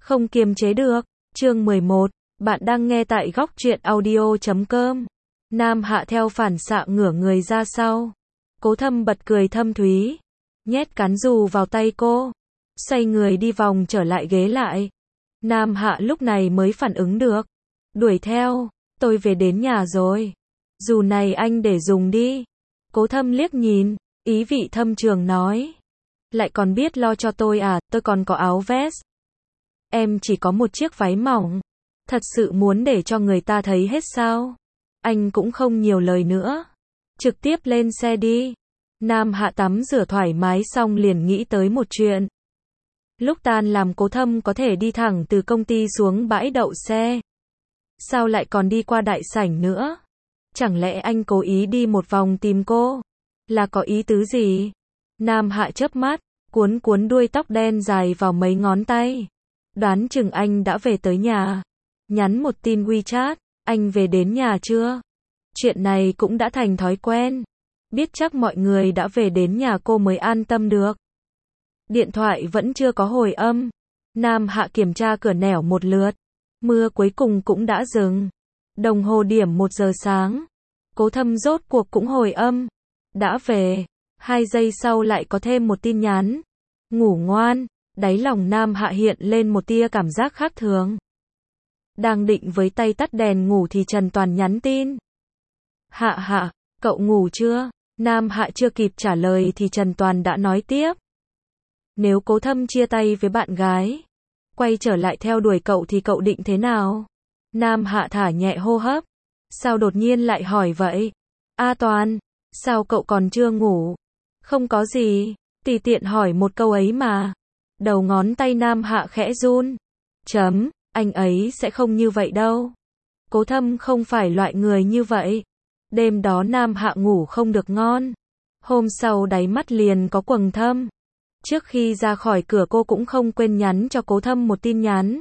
Không kiềm chế được. Chương 11. Bạn đang nghe tại góc truyện audio.com. Nam Hạ theo phản xạ ngửa người ra sau. Cố Thâm bật cười thâm thúy, nhét cán dù vào tay cô, xoay người đi vòng trở lại ghế lại. Nam Hạ lúc này mới phản ứng được, đuổi theo, tôi về đến nhà rồi. Dù này anh để dùng đi. Cố Thâm liếc nhìn, ý vị thâm trường nói. Lại còn biết lo cho tôi à, tôi còn có áo vest. Em chỉ có một chiếc váy mỏng. Thật sự muốn để cho người ta thấy hết sao? Anh cũng không nhiều lời nữa. Trực tiếp lên xe đi. Nam Hạ tắm rửa thoải mái xong liền nghĩ tới một chuyện. Lúc tan làm Cố Thâm có thể đi thẳng từ công ty xuống bãi đậu xe. Sao lại còn đi qua đại sảnh nữa? Chẳng lẽ anh cố ý đi một vòng tìm cô? Là có ý tứ gì? Nam Hạ chớp mắt, cuốn cuốn đuôi tóc đen dài vào mấy ngón tay. Đoán chừng anh đã về tới nhà. Nhắn một tin WeChat, anh về đến nhà chưa? Chuyện này cũng đã thành thói quen. Biết chắc mọi người đã về đến nhà cô mới an tâm được. Điện thoại vẫn chưa có hồi âm. Nam Hạ kiểm tra cửa nẻo một lượt. Mưa cuối cùng cũng đã dừng. Đồng hồ điểm 1 giờ sáng. Cố Thâm rốt cuộc cũng hồi âm. Đã về. 2 giây sau lại có thêm một tin nhắn. Ngủ ngoan. Đáy lòng Nam Hạ hiện lên một tia cảm giác khác thường. Đang định với tay tắt đèn ngủ thì Trần Toàn nhắn tin. Hạ, cậu ngủ chưa? Nam Hạ chưa kịp trả lời thì Trần Toàn đã nói tiếp. Nếu Cố Thâm chia tay với bạn gái, quay trở lại theo đuổi cậu thì cậu định thế nào? Nam Hạ thả nhẹ hô hấp. Sao đột nhiên lại hỏi vậy? Toàn, sao cậu còn chưa ngủ? Không có gì, tùy tiện hỏi một câu ấy mà. Đầu ngón tay Nam Hạ khẽ run. Anh ấy sẽ không như vậy đâu. Cố Thâm không phải loại người như vậy. Đêm đó Nam Hạ ngủ không được ngon. Hôm sau đáy mắt liền có quầng thâm. Trước khi ra khỏi cửa cô cũng không quên nhắn cho Cố Thâm một tin nhắn.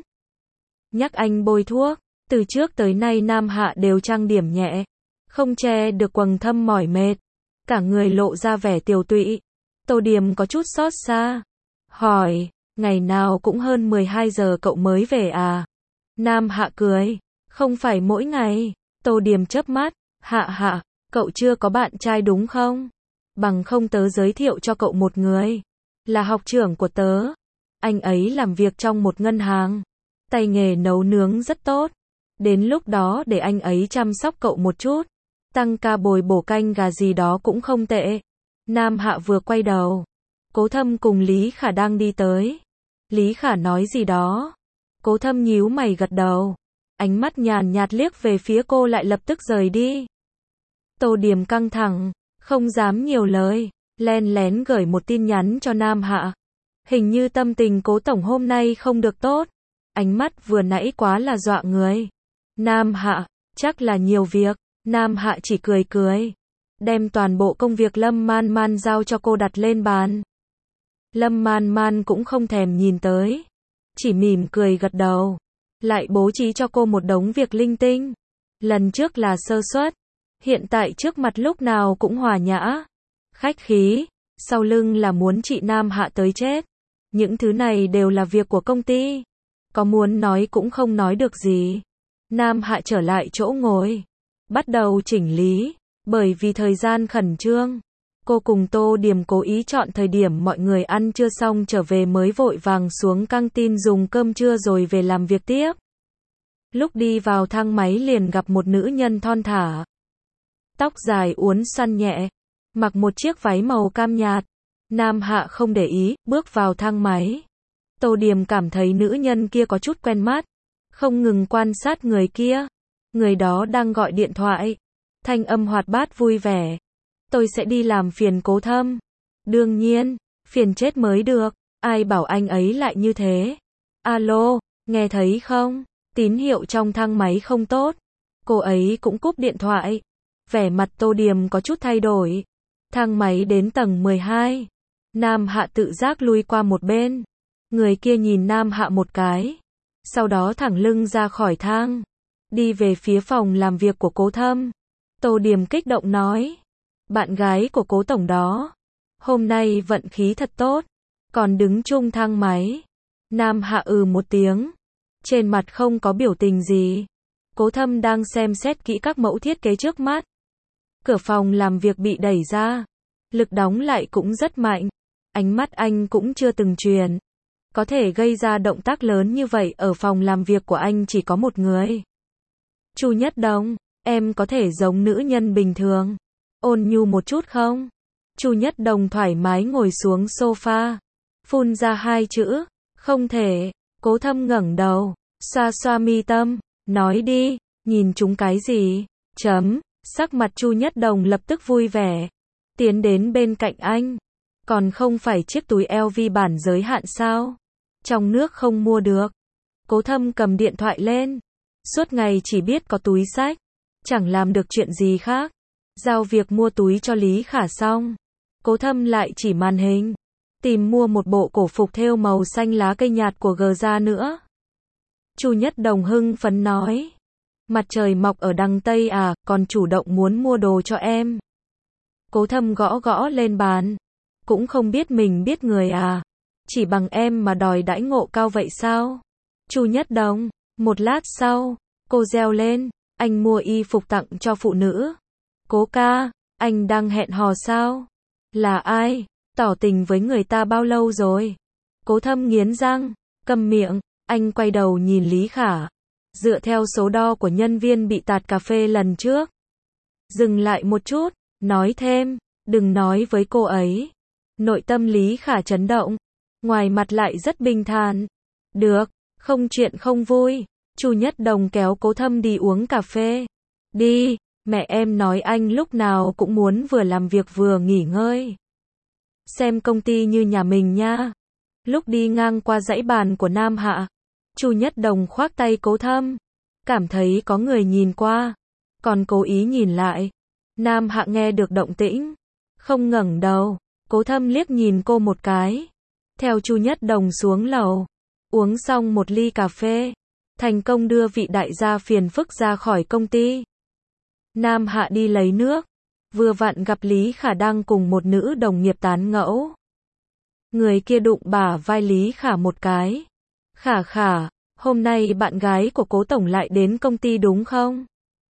Nhắc anh bôi thuốc. Từ trước tới nay Nam Hạ đều trang điểm nhẹ. Không che được quầng thâm mỏi mệt. Cả người lộ ra vẻ tiều tụy. Tô Điềm có chút xót xa. Hỏi, ngày nào cũng hơn 12 giờ cậu mới về à? Nam Hạ cười, không phải mỗi ngày. Tô Điềm chớp mắt, Hạ, cậu chưa có bạn trai đúng không? Bằng không tớ giới thiệu cho cậu một người. Là học trưởng của tớ. Anh ấy làm việc trong một ngân hàng. Tay nghề nấu nướng rất tốt. Đến lúc đó để anh ấy chăm sóc cậu một chút. Tăng ca bồi bổ canh gà gì đó cũng không tệ. Nam Hạ vừa quay đầu. Cố Thâm cùng Lý Khả đang đi tới. Lý Khả nói gì đó. Cố Thâm nhíu mày gật đầu. Ánh mắt nhàn nhạt liếc về phía cô lại lập tức rời đi. Tô Điềm căng thẳng, không dám nhiều lời, len lén gửi một tin nhắn cho Nam Hạ. Hình như tâm tình Cố tổng hôm nay không được tốt. Ánh mắt vừa nãy quá là dọa người. Nam Hạ, chắc là nhiều việc. Nam Hạ chỉ cười. Đem toàn bộ công việc Lâm Man Man giao cho cô đặt lên bàn. Lâm Man Man cũng không thèm nhìn tới. Chỉ mỉm cười gật đầu. Lại bố trí cho cô một đống việc linh tinh. Lần trước là sơ suất. Hiện tại trước mặt lúc nào cũng hòa nhã. Khách khí. Sau lưng là muốn chị Nam Hạ tới chết. Những thứ này đều là việc của công ty. Có muốn nói cũng không nói được gì. Nam Hạ trở lại chỗ ngồi. Bắt đầu chỉnh lý. Bởi vì thời gian khẩn trương. Cô cùng Tô Điềm cố ý chọn thời điểm mọi người ăn trưa xong trở về mới vội vàng xuống căng tin dùng cơm trưa rồi về làm việc tiếp. Lúc đi vào thang máy liền gặp một nữ nhân thon thả. Tóc dài uốn xoăn nhẹ. Mặc một chiếc váy màu cam nhạt. Nam Hạ không để ý, bước vào thang máy. Tô Điềm cảm thấy nữ nhân kia có chút quen mắt. Không ngừng quan sát người kia. Người đó đang gọi điện thoại. Thanh âm hoạt bát vui vẻ. Tôi sẽ đi làm phiền Cố Thâm. Đương nhiên, phiền chết mới được. Ai bảo anh ấy lại như thế. Alo, nghe thấy không? Tín hiệu trong thang máy không tốt. Cô ấy cũng cúp điện thoại. Vẻ mặt Tô Điềm có chút thay đổi. Thang máy đến tầng 12. Nam Hạ tự giác lui qua một bên. Người kia nhìn Nam Hạ một cái. Sau đó thẳng lưng ra khỏi thang. Đi về phía phòng làm việc của Cố Thâm. Tô Điềm kích động nói. Bạn gái của Cố tổng đó. Hôm nay vận khí thật tốt. Còn đứng chung thang máy. Nam Hạ một tiếng. Trên mặt không có biểu tình gì. Cố Thâm đang xem xét kỹ các mẫu thiết kế trước mắt. Cửa phòng làm việc bị đẩy ra. Lực đóng lại cũng rất mạnh. Ánh mắt anh cũng chưa từng chuyển. Có thể gây ra động tác lớn như vậy ở phòng làm việc của anh chỉ có một người. Chu Nhất Đồng, em có thể giống nữ nhân bình thường, ôn nhu một chút không? Chu Nhất Đồng thoải mái ngồi xuống sofa, phun ra hai chữ, không thể. Cố Thâm ngẩng đầu, xoa xoa mi tâm, nói đi, nhìn chúng cái gì? Chấm, sắc mặt Chu Nhất Đồng lập tức vui vẻ, tiến đến bên cạnh anh. Còn không phải chiếc túi LV bản giới hạn sao? Trong nước không mua được. Cố Thâm cầm điện thoại lên. Suốt ngày chỉ biết có túi xách, chẳng làm được chuyện gì khác. Giao việc mua túi cho Lý Khả xong, Cố Thâm lại chỉ màn hình, tìm mua một bộ cổ phục thêu màu xanh lá cây nhạt của G ra nữa. Chu Nhất Đồng hưng phấn nói, mặt trời mọc ở đằng Tây à, còn chủ động muốn mua đồ cho em. Cố Thâm gõ gõ lên bàn, cũng không biết mình biết người à, chỉ bằng em mà đòi đãi ngộ cao vậy sao? Chu Nhất Đồng, một lát sau, cô reo lên, anh mua y phục tặng cho phụ nữ. Cố ca, anh đang hẹn hò sao? Là ai? Tỏ tình với người ta bao lâu rồi? Cố Thâm nghiến răng, câm miệng, anh quay đầu nhìn Lý Khả. Dựa theo số đo của nhân viên bị tạt cà phê lần trước. Dừng lại một chút, nói thêm, đừng nói với cô ấy. Nội tâm Lý Khả chấn động, ngoài mặt lại rất bình thản. Được, không chuyện không vui. Chu Nhất Đồng kéo Cố Thâm đi uống cà phê. Đi, mẹ em nói anh lúc nào cũng muốn vừa làm việc vừa nghỉ ngơi. Xem công ty như nhà mình nha. Lúc đi ngang qua dãy bàn của Nam Hạ, Chu Nhất Đồng khoác tay Cố Thâm, cảm thấy có người nhìn qua, còn cố ý nhìn lại. Nam Hạ nghe được động tĩnh, không ngẩng đầu. Cố Thâm liếc nhìn cô một cái, theo Chu Nhất Đồng xuống lầu, uống xong một ly cà phê, thành công đưa vị đại gia phiền phức ra khỏi công ty. Nam Hạ đi lấy nước, vừa vặn gặp Lý Khả đang cùng một nữ đồng nghiệp tán gẫu. Người kia đụng bả vai Lý Khả một cái. Khả Khả, hôm nay bạn gái của Cố tổng lại đến công ty đúng không?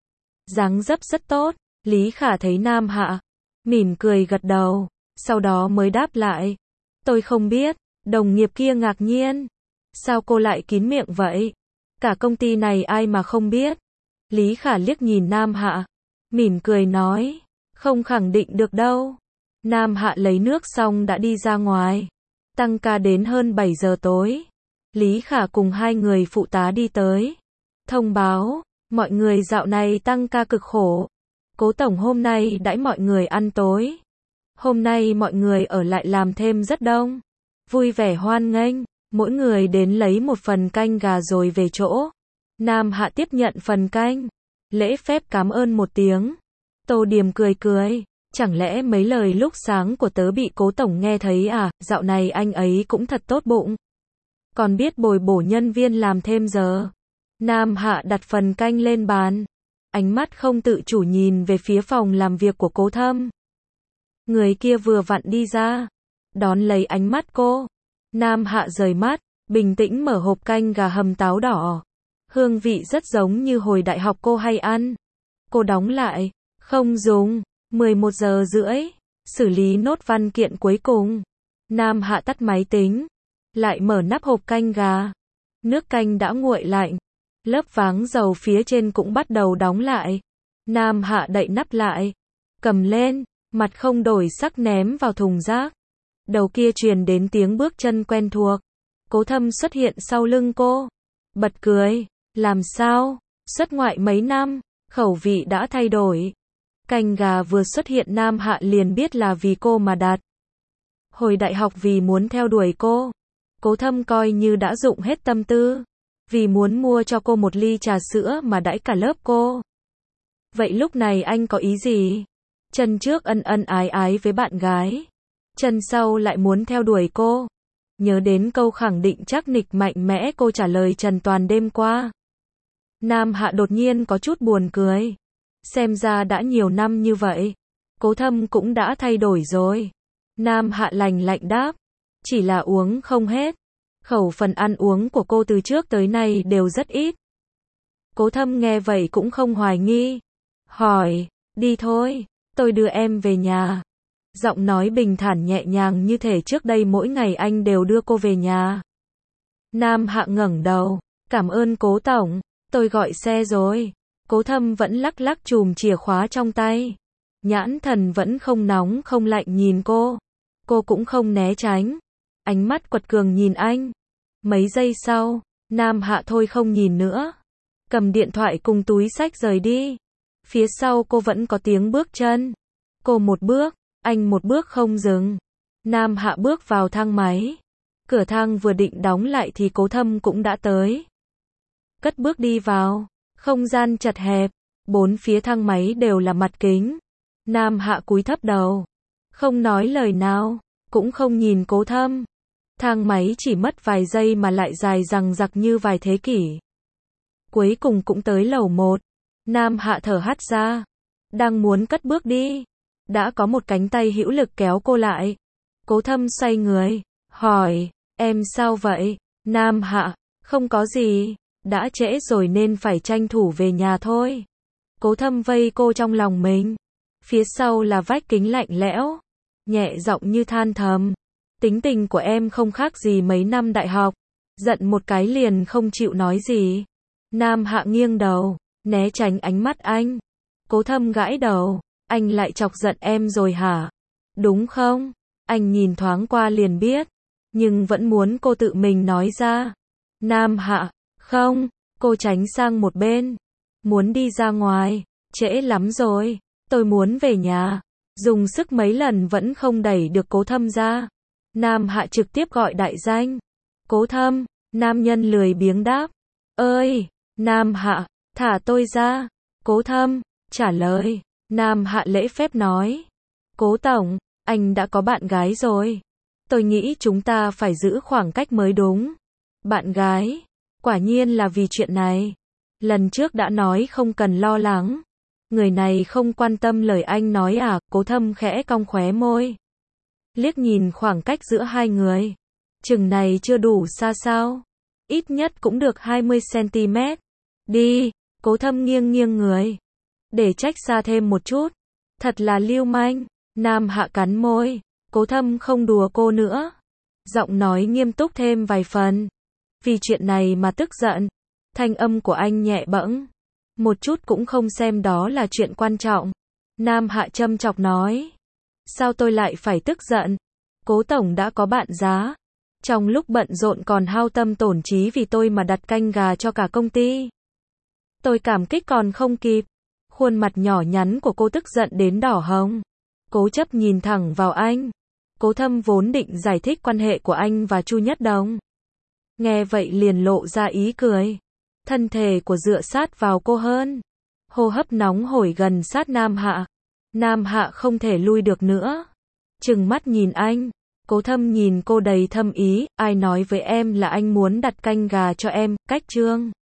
Dáng dấp rất tốt. Lý Khả thấy Nam Hạ, mỉm cười gật đầu, sau đó mới đáp lại. Tôi không biết. Đồng nghiệp kia ngạc nhiên. Sao cô lại kín miệng vậy? Cả công ty này ai mà không biết? Lý Khả liếc nhìn Nam Hạ, mỉm cười nói, không khẳng định được đâu. Nam Hạ lấy nước xong đã đi ra ngoài, tăng ca đến hơn 7 giờ tối. Lý Khả cùng hai người phụ tá đi tới, thông báo, mọi người dạo này tăng ca cực khổ. Cố tổng hôm nay đãi mọi người ăn tối. Hôm nay mọi người ở lại làm thêm rất đông, vui vẻ hoan nghênh, mỗi người đến lấy một phần canh gà rồi về chỗ. Nam Hạ tiếp nhận phần canh, lễ phép cảm ơn một tiếng. Tô Điềm cười cười, chẳng lẽ mấy lời lúc sáng của tớ bị Cố tổng nghe thấy à, dạo này anh ấy cũng thật tốt bụng. Còn biết bồi bổ nhân viên làm thêm giờ. Nam Hạ đặt phần canh lên bàn, ánh mắt không tự chủ nhìn về phía phòng làm việc của Cố Thâm. Người kia vừa vặn đi ra, đón lấy ánh mắt cô. Nam Hạ rời mắt, bình tĩnh mở hộp canh gà hầm táo đỏ. Hương vị rất giống như hồi đại học cô hay ăn. Cô đóng lại, không dùng. 11 giờ rưỡi, xử lý nốt văn kiện cuối cùng. Nam Hạ tắt máy tính, lại mở nắp hộp canh gà. Nước canh đã nguội lạnh, lớp váng dầu phía trên cũng bắt đầu đóng lại. Nam Hạ đậy nắp lại, cầm lên, mặt không đổi sắc ném vào thùng rác. Đầu kia truyền đến tiếng bước chân quen thuộc. Cố Thâm xuất hiện sau lưng cô, bật cười, làm sao, xuất ngoại mấy năm, khẩu vị đã thay đổi. Canh gà vừa xuất hiện Nam Hạ liền biết là vì cô mà đặt. Hồi đại học vì muốn theo đuổi cô, Cố Thâm coi như đã dụng hết tâm tư, vì muốn mua cho cô một ly trà sữa mà đãi cả lớp cô. Vậy lúc này anh có ý gì? Chân trước ân ân ái ái với bạn gái, chân sau lại muốn theo đuổi cô. Nhớ đến câu khẳng định chắc nịch mạnh mẽ cô trả lời Trần Toàn đêm qua. Nam Hạ đột nhiên có chút buồn cười. Xem ra đã nhiều năm như vậy, Cố Thâm cũng đã thay đổi rồi. Nam Hạ lạnh lạnh đáp, chỉ là uống không hết. Khẩu phần ăn uống của cô từ trước tới nay đều rất ít. Cố Thâm nghe vậy cũng không hoài nghi. Hỏi, đi thôi, tôi đưa em về nhà. Giọng nói bình thản nhẹ nhàng như thể trước đây mỗi ngày anh đều đưa cô về nhà. Nam Hạ ngẩng đầu, cảm ơn Cố tổng, tôi gọi xe rồi. Cố Thâm vẫn lắc lắc chùm chìa khóa trong tay. Nhãn thần vẫn không nóng không lạnh nhìn cô. Cô cũng không né tránh. Ánh mắt quật cường nhìn anh. Mấy giây sau, Nam Hạ thôi không nhìn nữa. Cầm điện thoại cùng túi xách rời đi. Phía sau cô vẫn có tiếng bước chân. Cô một bước, anh một bước không dừng. Nam Hạ bước vào thang máy. Cửa thang vừa định đóng lại thì Cố Thâm cũng đã tới. Cất bước đi vào. Không gian chật hẹp. Bốn phía thang máy đều là mặt kính. Nam Hạ cúi thấp đầu. Không nói lời nào. Cũng không nhìn Cố Thâm. Thang máy chỉ mất vài giây mà lại dài dằng dặc như vài thế kỷ. Cuối cùng cũng tới lầu 1. Nam Hạ thở hắt ra. Đang muốn cất bước đi. Đã có một cánh tay hữu lực kéo cô lại. Cố Thâm xoay người. Hỏi, em sao vậy? Nam Hạ, không có gì. Đã trễ rồi nên phải tranh thủ về nhà thôi. Cố Thâm vây cô trong lòng mình. Phía sau là vách kính lạnh lẽo. Nhẹ giọng như than thầm. Tính tình của em không khác gì mấy năm đại học. Giận một cái liền không chịu nói gì. Nam Hạ nghiêng đầu, né tránh ánh mắt anh. Cố Thâm gãi đầu. Anh lại chọc giận em rồi hả? Đúng không? Anh nhìn thoáng qua liền biết. Nhưng vẫn muốn cô tự mình nói ra. Nam Hạ, không. Cô tránh sang một bên. Muốn đi ra ngoài. Trễ lắm rồi. Tôi muốn về nhà. Dùng sức mấy lần vẫn không đẩy được Cố Thâm ra. Nam Hạ trực tiếp gọi đại danh. Cố Thâm. Nam nhân lười biếng đáp. Ơi, Nam Hạ, thả tôi ra. Cố Thâm, trả lời. Nam Hạ lễ phép nói. Cố tổng, anh đã có bạn gái rồi. Tôi nghĩ chúng ta phải giữ khoảng cách mới đúng. Bạn gái? Quả nhiên là vì chuyện này. Lần trước đã nói không cần lo lắng. Người này không quan tâm lời anh nói à? Cố Thâm khẽ cong khóe môi. Liếc nhìn khoảng cách giữa hai người. Chừng này chưa đủ xa sao? Ít nhất cũng được 20 cm. Đi, Cố Thâm nghiêng nghiêng người. Để trách xa thêm một chút. Thật là lưu manh. Nam Hạ cắn môi. Cố Thâm không đùa cô nữa. Giọng nói nghiêm túc thêm vài phần. Vì chuyện này mà tức giận. Thanh âm của anh nhẹ bẫng. Một chút cũng không xem đó là chuyện quan trọng. Nam Hạ châm chọc nói. Sao tôi lại phải tức giận? Cố tổng đã có bạn giá. Trong lúc bận rộn còn hao tâm tổn trí vì tôi mà đặt canh gà cho cả công ty. Tôi cảm kích còn không kịp. Khuôn mặt nhỏ nhắn của cô tức giận đến đỏ hồng. Cố chấp nhìn thẳng vào anh. Cố Thâm vốn định giải thích quan hệ của anh và Chu Nhất Đồng. Nghe vậy liền lộ ra ý cười. Thân thể của dựa sát vào cô hơn. Hô hấp nóng hổi gần sát Nam Hạ. Nam Hạ không thể lui được nữa. Trừng mắt nhìn anh. Cố Thâm nhìn cô đầy thâm ý. Ai nói với em là anh muốn đặt canh gà cho em? Cách trương.